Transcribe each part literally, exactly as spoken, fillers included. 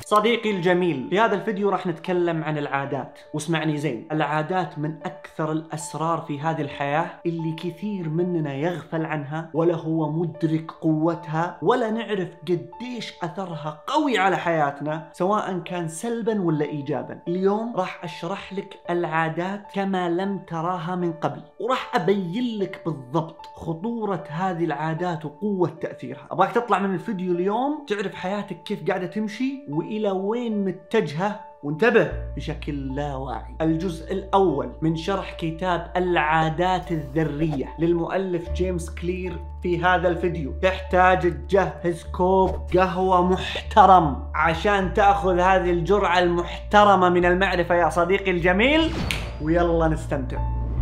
صديقي الجميل، في هذا الفيديو راح نتكلم عن العادات، واسمعني زين. العادات من أكثر الأسرار في هذه الحياة اللي كثير مننا يغفل عنها ولا هو مدرك قوتها ولا نعرف قديش أثرها قوي على حياتنا سواء كان سلبا ولا إيجابا. اليوم راح أشرح لك العادات كما لم تراها من قبل، وراح أبين لك بالضبط خطورة هذه العادات وقوة تأثيرها. أبغاك تطلع من الفيديو اليوم تعرف حياتك كيف قاعدة تمشي وإلى وين متجهة، وانتبه بشكل لا واعي. الجزء الأول من شرح كتاب العادات الذرية للمؤلف جيمس كلير في هذا الفيديو. تحتاج تجهز كوب قهوة محترم عشان تأخذ هذه الجرعة المحترمة من المعرفة يا صديقي الجميل، ويلا نستمتع.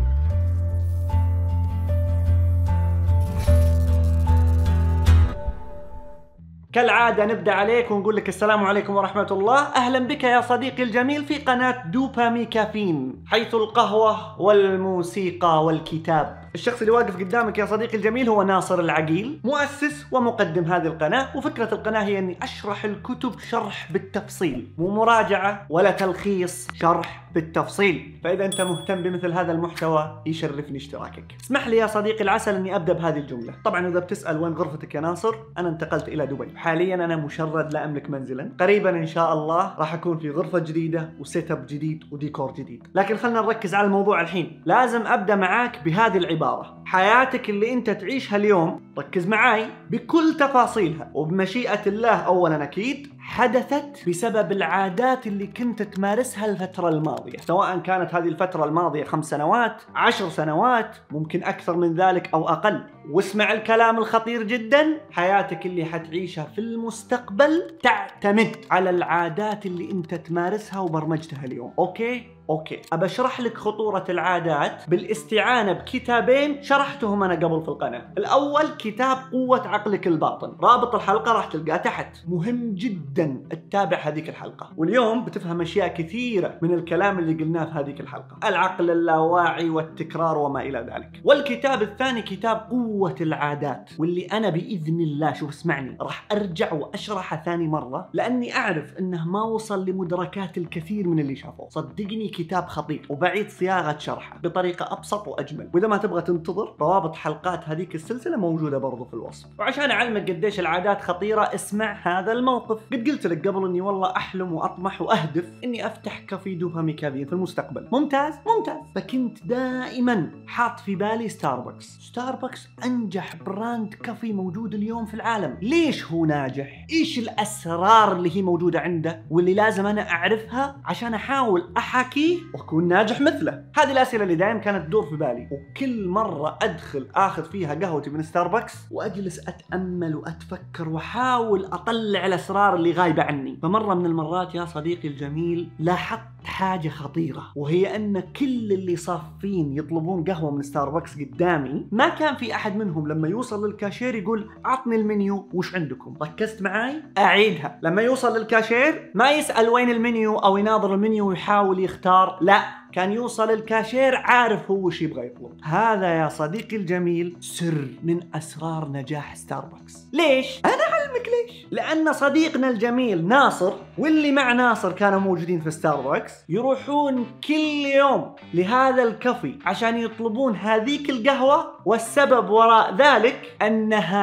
كالعادة نبدأ عليك ونقول لك السلام عليكم ورحمة الله. أهلا بك يا صديقي الجميل في قناة دوبامي كافين، حيث القهوة والموسيقى والكتاب. الشخص اللي واقف قدامك يا صديقي الجميل هو ناصر العقيل، مؤسس ومقدم هذه القناة. وفكرة القناة هي أني أشرح الكتب شرح بالتفصيل، مو مراجعة ولا تلخيص، شرح بالتفصيل. فإذا أنت مهتم بمثل هذا المحتوى يشرفني اشتراكك. اسمح لي يا صديقي العسل أني أبدأ بهذه الجملة. طبعا إذا بتسأل وين غرفتك يا ناصر، أنا انتقلت إلى دبي. حاليا أنا مشرد لا أملك منزلا. قريبا إن شاء الله راح أكون في غرفة جديدة وسيت اب جديد وديكور جديد. لكن خلنا نركز على الموضوع الحين. لازم أبدأ معاك بهذه العبارة: حياتك اللي أنت تعيشها اليوم، ركز معاي، بكل تفاصيلها وبمشيئة الله أولا أكيد، حدثت بسبب العادات اللي كنت تمارسها الفترة الماضية. سواء كانت هذه الفترة الماضية خمس سنوات، عشر سنوات، ممكن أكثر من ذلك أو أقل. واسمع الكلام الخطير جدا: حياتك اللي حتعيشها في المستقبل تعتمد على العادات اللي أنت تمارسها وبرمجتها اليوم. أوكي؟ اوكي، ابى اشرح لك خطورة العادات بالاستعانة بكتابين شرحتهم انا قبل في القناة. الاول كتاب قوة عقلك الباطن، رابط الحلقة راح تلقاه تحت. مهم جدا تتابع هذيك الحلقة، واليوم بتفهم اشياء كثيرة من الكلام اللي قلناه في هذيك الحلقة: العقل اللاواعي والتكرار وما الى ذلك. والكتاب الثاني كتاب قوة العادات، واللي انا باذن الله، شوف اسمعني، راح ارجع واشرحه ثاني مرة لاني اعرف انه ما وصل لمدركات الكثير من اللي شافوه. صدقني كتاب خطير وبعيد صياغة شرحه بطريقة أبسط وأجمل. وإذا ما تبغى تنتظر، روابط حلقات هذيك السلسلة موجودة برضو في الوصف. وعشان أعلمك قديش العادات خطيرة، اسمع هذا الموقف. قد قلت لك قبل إني والله أحلم وأطمح وأهدف إني أفتح كافي دوبامي كافين في المستقبل. ممتاز ممتاز. فكنت دائما حاط في بالي ستاربكس. ستاربكس أنجح براند كافي موجود اليوم في العالم. ليش هو ناجح؟ إيش الأسرار اللي هي موجودة عنده واللي لازم أنا أعرفها عشان أحاول أحاكي واكون ناجح مثله؟ هذه الاسئله اللي دائما كانت تدور في بالي، وكل مره ادخل اخذ فيها قهوتي من ستاربكس واجلس اتامل واتفكر واحاول اطلع الاسرار اللي غايبه عني. فمره من المرات يا صديقي الجميل لاحظت حاجه خطيره، وهي ان كل اللي صافين يطلبون قهوه من ستاربكس قدامي ما كان في احد منهم لما يوصل للكاشير يقول عطني المنيو وش عندكم. ركزت معاي؟ اعيدها: لما يوصل للكاشير ما يسال وين المنيو او يناظر المنيو ويحاول يختار، لا، كان يوصل الكاشير عارف هو وش يبغى يطلب. هذا يا صديقي الجميل سر من أسرار نجاح ستاربكس. ليش؟ أنا أعلمك ليش. لأن صديقنا الجميل ناصر واللي مع ناصر كانوا موجودين في ستاربكس يروحون كل يوم لهذا الكافي عشان يطلبون هذيك القهوة، والسبب وراء ذلك أنها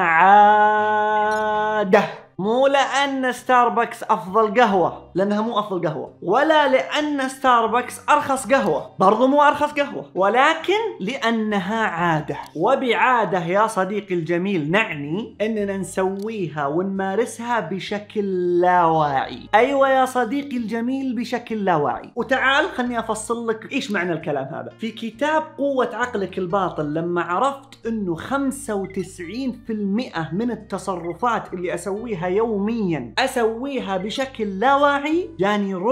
عادة. مو لأن ستاربكس أفضل قهوة، لأنها مو أفضل قهوة، ولا لأن ستاربكس أرخص قهوة، برضو مو أرخص قهوة، ولكن لأنها عادة. وبعادة يا صديقي الجميل نعني أننا نسويها ونمارسها بشكل لا واعي. أيوة يا صديقي الجميل، بشكل لا واعي. وتعال خلني أفصل لك إيش معنى الكلام هذا. في كتاب قوة عقلك الباطن، لما عرفت أنه خمسة وتسعين بالمئة من التصرفات اللي أسويها يوميا أسويها بشكل لا واعي، جاني رعب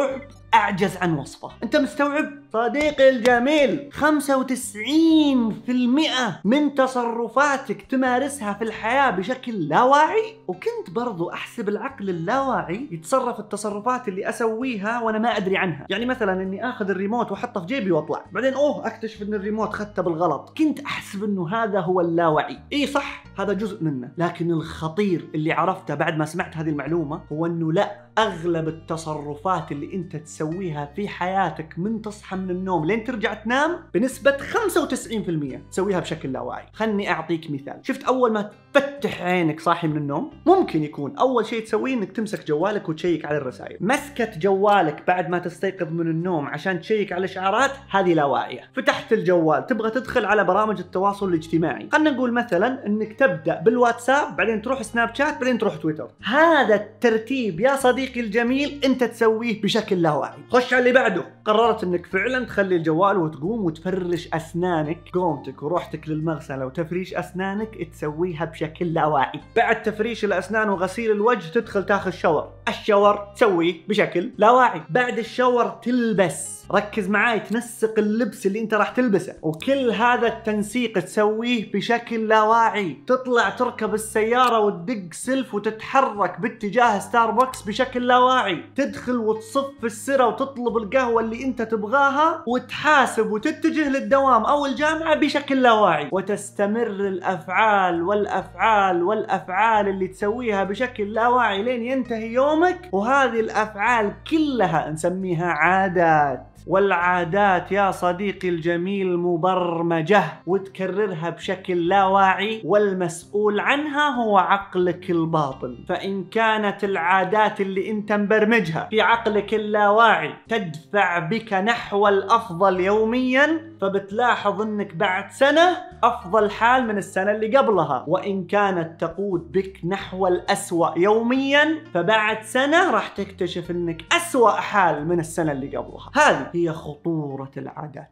أعجز عن وصفه. أنت مستوعب؟ صديقي الجميل، خمسة وتسعين بالمئة من تصرفاتك تمارسها في الحياة بشكل لا واعي. وكنت برضو أحسب العقل اللاواعي يتصرف التصرفات اللي أسويها وأنا ما أدري عنها. يعني مثلا إني أخذ الريموت وأحطه في جيبي وأطلع، بعدين أوه أكتشف إن الريموت خدته بالغلط. كنت أحسب إنه هذا هو اللاوعي. إيه صح، هذا جزء منه، لكن الخطير اللي عرفته بعد ما سمعت هذه المعلومة هو إنه لا، أغلب التصرفات اللي أنت تسويها في حياتك من تصحى من النوم لين ترجع تنام بنسبة خمسة وتسعين بالمئة تسويها بشكل لا واعي. خلني أعطيك مثال. شفت أول ما تفتح عينك صاحي من النوم، ممكن يكون أول شيء تسويه إنك تمسك جوالك وتشيك على الرسائل. مسكة جوالك بعد ما تستيقظ من النوم عشان تشيك على الإشعارات، هذه لا واعية. فتحت الجوال تبغى تدخل على برامج التواصل الاجتماعي، خلنا نقول مثلا إنك تبدأ بالواتساب، بعدين تروح سناب شات، بعدين تروح تويتر. هذا الترتيب يا صديقي الجميل أنت تسويه بشكل لا واعي. خش على اللي بعده. قررت إنك فعلا تخلي الجوال وتقوم وتفرش أسنانك. قومتك وروحتك للمغسلة وتفريش أسنانك تسويها بشكل لا واعي. بعد تفريش الأسنان وغسيل الوجه تدخل تاخذ شاور. الشاور تسويه بشكل لا واعي. بعد الشاور تلبس، ركز معاي، تنسق اللبس اللي انت راح تلبسه، وكل هذا التنسيق تسويه بشكل لا واعي. تطلع تركب السيارة وتدق سلف وتتحرك باتجاه ستاربكس بشكل لا واعي. تدخل وتصف السرة وتطلب القهوة اللي انت تبغاها وتحاسب وتتجه للدوام او الجامعة بشكل لا واعي. وتستمر الافعال والافعال والافعال اللي تسويها بشكل لا واعي لين ينتهي يومك. وهذه الافعال كلها نسميها عادات. والعادات يا صديقي الجميل مبرمجة وتكررها بشكل لا واعي، والمسؤول عنها هو عقلك الباطن. فإن كانت العادات اللي انت مبرمجها في عقلك اللاواعي تدفع بك نحو الأفضل يوميا، فبتلاحظ انك بعد سنة أفضل حال من السنة اللي قبلها. وإن كانت تقود بك نحو الأسوأ يوميا، فبعد سنة راح تكتشف انك أسوأ حال من السنة اللي قبلها. هذه هي خطورة العادات.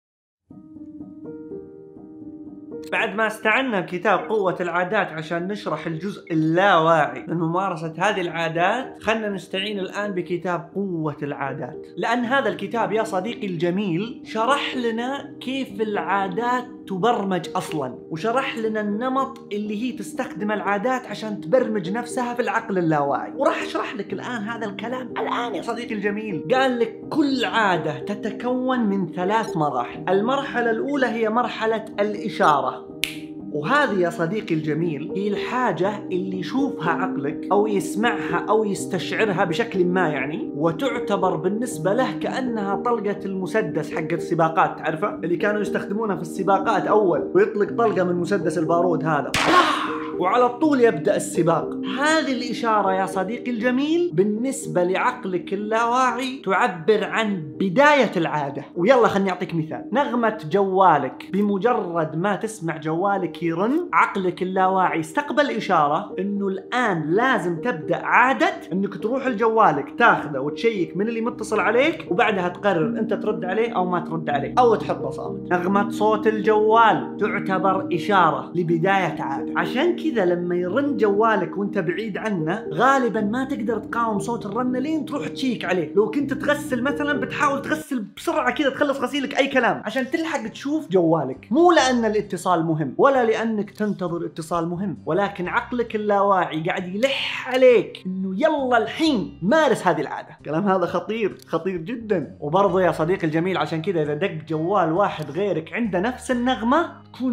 بعد ما استعنا بكتاب قوة العادات عشان نشرح الجزء اللاواعي من ممارسة هذه العادات، خلنا نستعين الآن بكتاب قوة العادات، لأن هذا الكتاب يا صديقي الجميل شرح لنا كيف العادات تبرمج أصلا، وشرح لنا النمط اللي هي تستخدم العادات عشان تبرمج نفسها في العقل اللاواعي. وراح أشرح لك الآن هذا الكلام الآن يا صديقي الجميل. قال لك كل عادة تتكون من ثلاث مراحل. المرحلة الأولى هي مرحلة الإشارة، وهذه يا صديقي الجميل هي الحاجة اللي يشوفها عقلك أو يسمعها أو يستشعرها بشكل ما يعني، وتعتبر بالنسبة له كأنها طلقة المسدس حق السباقات، تعرفه اللي كانوا يستخدمونها في السباقات أول، ويطلق طلقة من مسدس البارود هذا وعلى طول يبدأ السباق. هذه الإشارة يا صديقي الجميل بالنسبة لعقلك اللاواعي تعبر عن بداية العادة. ويلا خلني أعطيك مثال. نغمة جوالك، بمجرد ما تسمع جوالك يرن، عقلك اللاواعي استقبل إشارة إنه الآن لازم تبدأ عادة إنك تروح لجوالك تاخذه وتشيك من اللي متصل عليك، وبعدها تقرر أنت ترد عليه أو ما ترد عليه أو تحطه صامت. نغمة صوت الجوال تعتبر إشارة لبداية عادة. عشان كذا لما يرن جوالك وانت بعيد عنه غالبا ما تقدر تقاوم صوت الرنة لين تروح تشيك عليه. لو كنت تغسل مثلا بتحاول تغسل بسرعة كذا تخلص غسيلك أي كلام عشان تلحق تشوف جوالك، مو لأن الاتصال مهم ولا لأنك تنتظر اتصال مهم، ولكن عقلك اللاواعي قاعد يلح عليك إنه يلا الحين مارس هذه العادة. كلام هذا خطير خطير جدا. وبرضه يا صديقي الجميل عشان كذا إذا دق جوال واحد غيرك عنده نفس النغمة تكون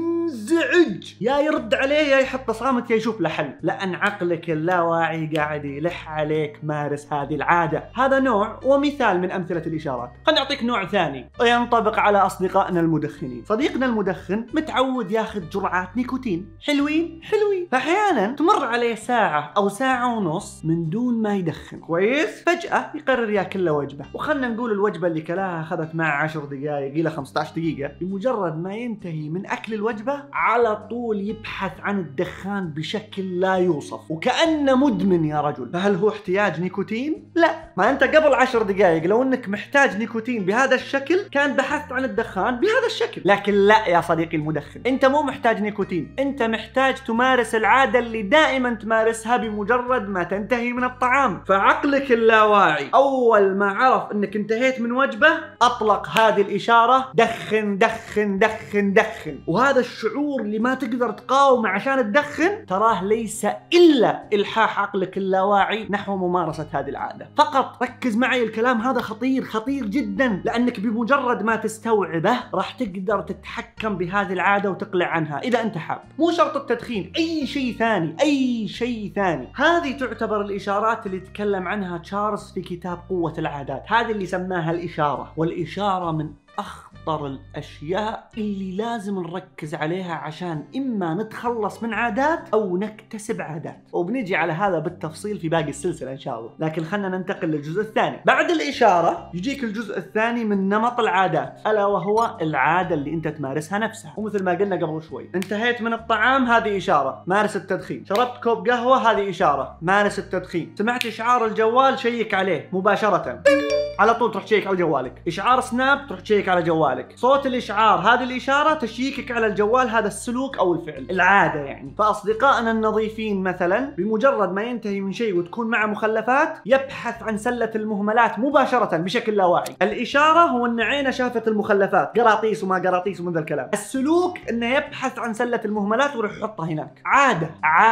منزعج، يا يرد عليه يا يحط صامت يا يشوف له حل، لأن عقلك اللاواعي قاعد يلح عليك مارس هذه العادة. هذا نوع ومثال من أمثلة الإشارات. خليني أعطيك نوع ثاني ينطبق على أصدقائنا المدخنين. صديقنا المدخن متعود ياخذ جرعات نيكوتين حلوين حلوين، فأحيانا تمر عليه ساعة أو ساعة ونص من دون ما يدخن كويس، فجأة يقرر ياكل له وجبة، وخلنا نقول الوجبة اللي كلاها أخذت معه عشر دقائق إلى خمسة عشر دقيقة. بمجرد ما ينتهي من أكل الوجبة على طول يبحث عن الدخان بشكل لا يوصف وكأنه مدمن يا رجل. فهل هو احتياج نيكوتين؟ لا. ما أنت قبل عشر دقائق لو أنك محتاج نيكوتين بهذا الشكل كان بحثت عن الدخان بهذا الشكل. لكن لا يا صديقي المدخن، أنت مو محتاج نيكوتين، أنت محتاج تمارس العادة اللي دائما تمارسها بمجرد ما تنتهي من الطعام. فعقلك اللاواعي أول ما عرف أنك انتهيت من وجبة أطلق هذه الإشارة: دخن دخن دخن دخن. وهذا الشعور اللي ما تقدر تقاومه عشان تدخن تراه ليس إلا إلحاح عقلك اللاواعي نحو ممارسة هذه العادة. فقط ركز معي، الكلام هذا خطير خطير جدا، لأنك بمجرد ما تستوعبه راح تقدر تتحكم بهذه العادة وتقلع عنها إذا أنت حاب. مو شرط التدخين، أي شيء ثاني، أي شيء ثاني. هذه تعتبر الإشارات اللي تكلم عنها تشارلز في كتاب قوة العادات، هذه اللي سماها الإشارة. والإشارة من أخطر الأشياء اللي لازم نركز عليها عشان إما نتخلص من عادات أو نكتسب عادات، وبنيجي على هذا بالتفصيل في باقي السلسلة إن شاء الله. لكن خلنا ننتقل للجزء الثاني. بعد الإشارة يجيك الجزء الثاني من نمط العادات، ألا وهو العادة اللي أنت تمارسها نفسها. ومثل ما قلنا قبل شوي، انتهيت من الطعام هذه إشارة، مارس التدخين. شربت كوب قهوة هذه إشارة، مارس التدخين. سمعت إشعار الجوال شيك عليه مباشرة، على طول تروح تشيك على جوالك. إشعار سناب تروح تشيك على جوالك. صوت الإشعار هذه الإشارة تشيكك على الجوال، هذا السلوك أو الفعل، العادة يعني. فأصدقائنا النظيفين مثلا بمجرد ما ينتهي من شيء وتكون معه مخلفات يبحث عن سلة المهملات مباشرة بشكل لا واعي. الإشارة هو أن عينه شافت المخلفات، قراطيس وما قراطيس ومن ذا الكلام. السلوك أنه يبحث عن سلة المهملات ويروح يحطها هناك. عادة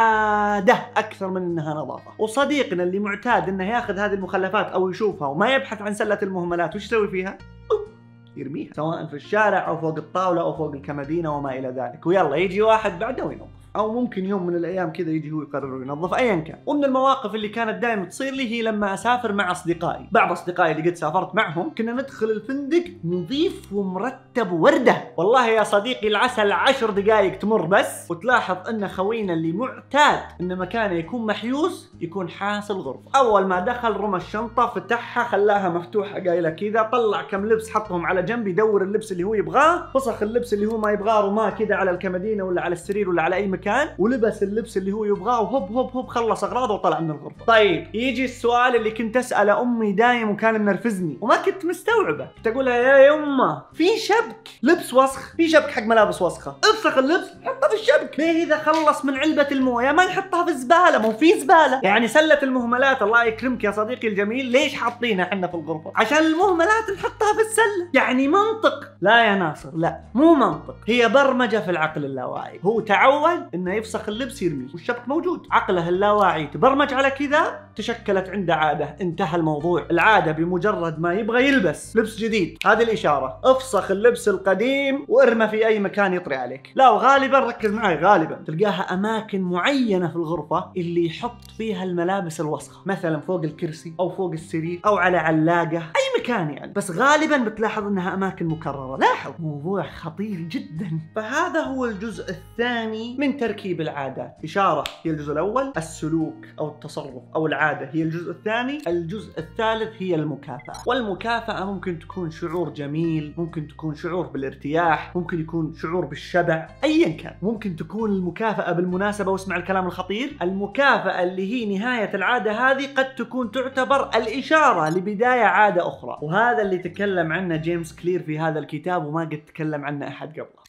عادة أكثر من أنها نظافة. وصديقنا اللي معتاد أنه ياخذ هذه المخلفات أو يشوفها وما يبحث عن سلة المهملات، وش يسوي فيها؟ يرميها، سواء في الشارع أو فوق الطاولة أو فوق الكمدينة وما إلى ذلك. ويلا يجي واحد بعده وينظف، أو ممكن يوم من الأيام كذا يجي هو يقرر ينظف، أيا كان. ومن المواقف اللي كانت دائما تصير لي هي لما أسافر مع أصدقائي. بعض أصدقائي اللي قد سافرت معهم كنا ندخل الفندق نظيف ومرتب وردة. والله يا صديقي العسل عشر دقائق تمر بس وتلاحظ أن خوينا اللي معتاد أن مكانه يكون محيوس يكون حاصل غرفة. أول ما دخل رمى الشنطة، فتحها خلاها مفتوحة قايلة كذا، طلع كم لبس حطهم على جنب يدور اللبس اللي هو يبغاه، فسخ اللبس اللي هو ما يبغاه رماه كذا على الكمدينة ولا على السرير ولا على أي مكان، ولبس اللبس اللي هو يبغاه وهوب هوب هوب خلص اغراضه وطلع من الغرفه. طيب يجي السؤال اللي كنت اساله امي دايم وكان منرفزني وما كنت مستوعبه، كنت اقولها يا يمه في شبك لبس وسخ، في شبك حق ملابس وسخه، افسخ اللبس حطه في الشبك. ليه اذا خلص من علبه المويه ما نحطها في الزباله؟ مو في زباله. يعني سله المهملات الله يكرمك يا صديقي الجميل، ليش حاطينها احنا في الغرفه؟ عشان المهملات نحطها في السله. يعني منطق؟ لا يا ناصر، لا مو منطق، هي برمجه في العقل اللاواعي. هو تعود انه يفسخ اللبس يرميه والشبك موجود، عقله اللاواعي تبرمج على كذا، تشكلت عنده عاده، انتهى الموضوع. العاده بمجرد ما يبغى يلبس لبس جديد هذه الاشاره، افسخ اللبس القديم وارمى في اي مكان يطري عليك. لا، وغالبا ركز معي، غالبا تلقاها اماكن معينه في الغرفه اللي يحط فيها الملابس الوسخه، مثلا فوق الكرسي او فوق السرير او على علاقه، اي مكان يعني، بس غالبا بتلاحظ انها اماكن مكرره. لاحظ، موضوع خطير جدا. فهذا هو الجزء الثاني من تركيب العادات. إشارة هي الجزء الأول، السلوك أو التصرف أو العادة هي الجزء الثاني، الجزء الثالث هي المكافأة. والمكافأة ممكن تكون شعور جميل، ممكن تكون شعور بالارتياح، ممكن يكون شعور بالشبع، أيا كان. ممكن تكون المكافأة بالمناسبة، واسمع الكلام الخطير، المكافأة اللي هي نهاية العادة هذه قد تكون تعتبر الإشارة لبداية عادة أخرى. وهذا اللي تكلم عنه جيمس كلير في هذا الكتاب وما قد تكلم عنه أحد قبله.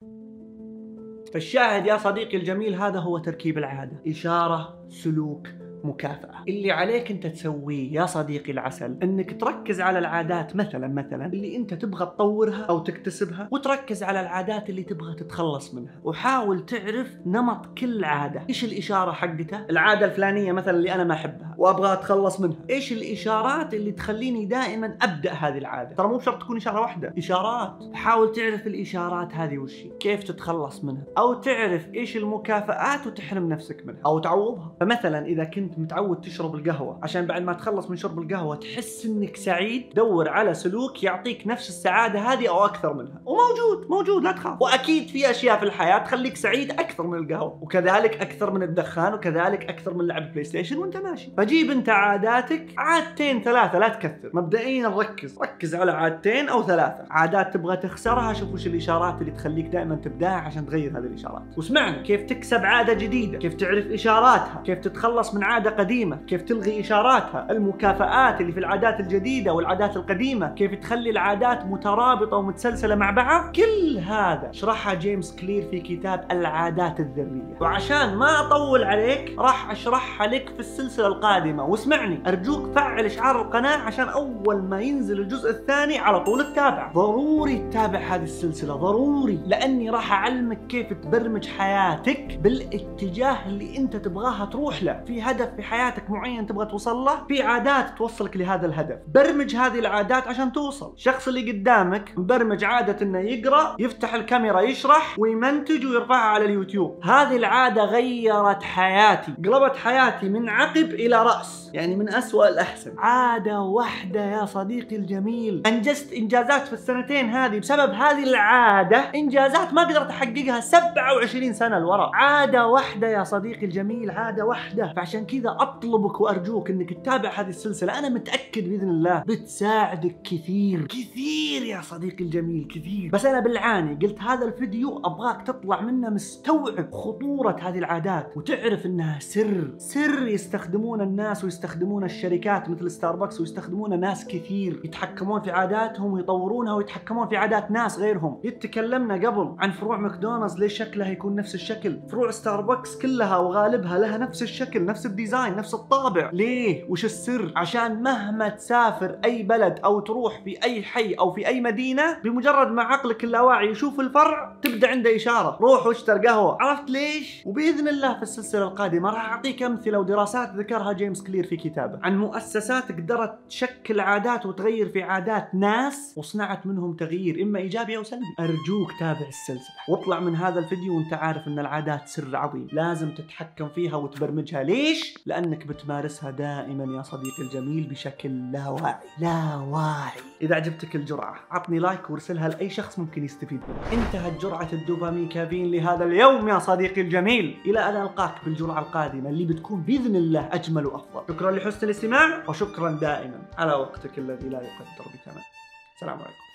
فالشاهد يا صديقي الجميل، هذا هو تركيب العادة: إشارة، سلوك، مكافأة. اللي عليك انت تسويه يا صديقي العسل انك تركز على العادات مثلا مثلا اللي انت تبغى تطورها او تكتسبها، وتركز على العادات اللي تبغى تتخلص منها، وحاول تعرف نمط كل عادة. ايش الاشارة حقتها؟ العادة الفلانية مثلا اللي انا ما احبها وابغى اتخلص منها، ايش الاشارات اللي تخليني دائما ابدا هذه العادة؟ ترى مو بشرط تكون اشارة واحدة، اشارات. حاول تعرف الاشارات هذه وش هي، كيف تتخلص منها، او تعرف ايش المكافآت وتحرم نفسك منها او تعوضها. فمثلا اذا كنت متعود تشرب القهوة عشان بعد ما تخلص من شرب القهوة تحس انك سعيد، دور على سلوك يعطيك نفس السعادة هذه او اكثر منها، وموجود موجود لا تخاف. واكيد في اشياء في الحياة تخليك سعيد اكثر اكثر من القهوه، وكذلك اكثر من الدخان، وكذلك اكثر من لعب بلاي ستيشن وانت ماشي. فجيب انت عاداتك عادتين ثلاثه، لا تكثر. مبدئيا ركز ركز على عادتين او ثلاثه. عادات تبغى تخسرها، شوف وش الاشارات اللي تخليك دائما تبداها عشان تغير هذه الاشارات. واسمعني كيف تكسب عاده جديده، كيف تعرف اشاراتها، كيف تتخلص من عاده قديمه، كيف تلغي اشاراتها، المكافآت اللي في العادات الجديده والعادات القديمه، كيف تخلي العادات مترابطه ومتسلسله مع بعض. كل هذا شرحها جيمس كلير في كتاب العادات الذريه. وعشان ما اطول عليك راح اشرحها لك في السلسله القادمه. واسمعني ارجوك فعل اشعار القناه عشان اول ما ينزل الجزء الثاني على طول تتابع. ضروري تتابع هذه السلسله، ضروري، لاني راح اعلمك كيف تبرمج حياتك بالاتجاه اللي انت تبغاها تروح له. في هدف في حياتك معين تبغى توصل له، في عادات توصلك لهذا الهدف. برمج هذه العادات عشان توصل. الشخص اللي قدامك مبرمج عاده انه يقرا، يفتح الكاميرا، يشرح ويمنتج ويرفعها على اليوتيوب. هذه العاده غيرت حياتي، قلبت حياتي من عقب الى راس، يعني من اسوأ الاحسن. عاده واحده يا صديقي الجميل انجزت انجازات في السنتين هذه بسبب هذه العاده، انجازات ما قدرت احققها سبعة وعشرين سنه لورا. عاده واحده يا صديقي الجميل، عاده واحده. فعشان كذا اطلبك وارجوك انك تتابع هذه السلسله. انا متاكد باذن الله بتساعدك كثير كثير يا صديقي الجميل، كثير. بس انا بالعاني قلت هذا الفيديو ابغاك تطلع منه مستوعب خطوره هذه العادات، وتعرف انها سر سر يستخدمون الناس ويستخدمون الشركات مثل ستاربكس، ويستخدمون ناس كثير يتحكمون في عاداتهم ويطورونها ويتحكمون في عادات ناس غيرهم. يتكلمنا قبل عن فروع ماكدونالدز ليش شكلها يكون نفس الشكل، فروع ستاربكس كلها وغالبها لها نفس الشكل، نفس الديزاين، نفس الطابع. ليه؟ وش السر؟ عشان مهما تسافر اي بلد او تروح في اي حي او في اي مدينه، بمجرد ما عقلك اللاواعي يشوف الفرع تبدا عنده اشاره، روح واشتر قهوه. عرفت ليش؟ وباذن الله في السلسله القادمه راح اعطيك امثله ودراسات ذكرها جيمس كلير في كتابه عن مؤسسات قدرت تشكل عادات وتغير في عادات ناس وصنعت منهم تغيير اما ايجابي او سلبي. ارجوك تابع السلسله واطلع من هذا الفيديو وانت عارف ان العادات سر عظيم لازم تتحكم فيها وتبرمجها. ليش؟ لانك بتمارسها دائما يا صديقي الجميل بشكل لا واعي لا واعي. اذا عجبتك الجرعه عطني لايك وارسلها لاي شخص ممكن يستفيد منها. انتهت جرعه الدوبامين كافيين لهذا اليوم يا صديقي الجميل، الى ان القاك بالجرعه القادمه اللي بتكون باذن الله اجمل وافضل. شكرا لحسن الاستماع وشكرا دائما على وقتك الذي لا يقدر بثمن. السلام عليكم.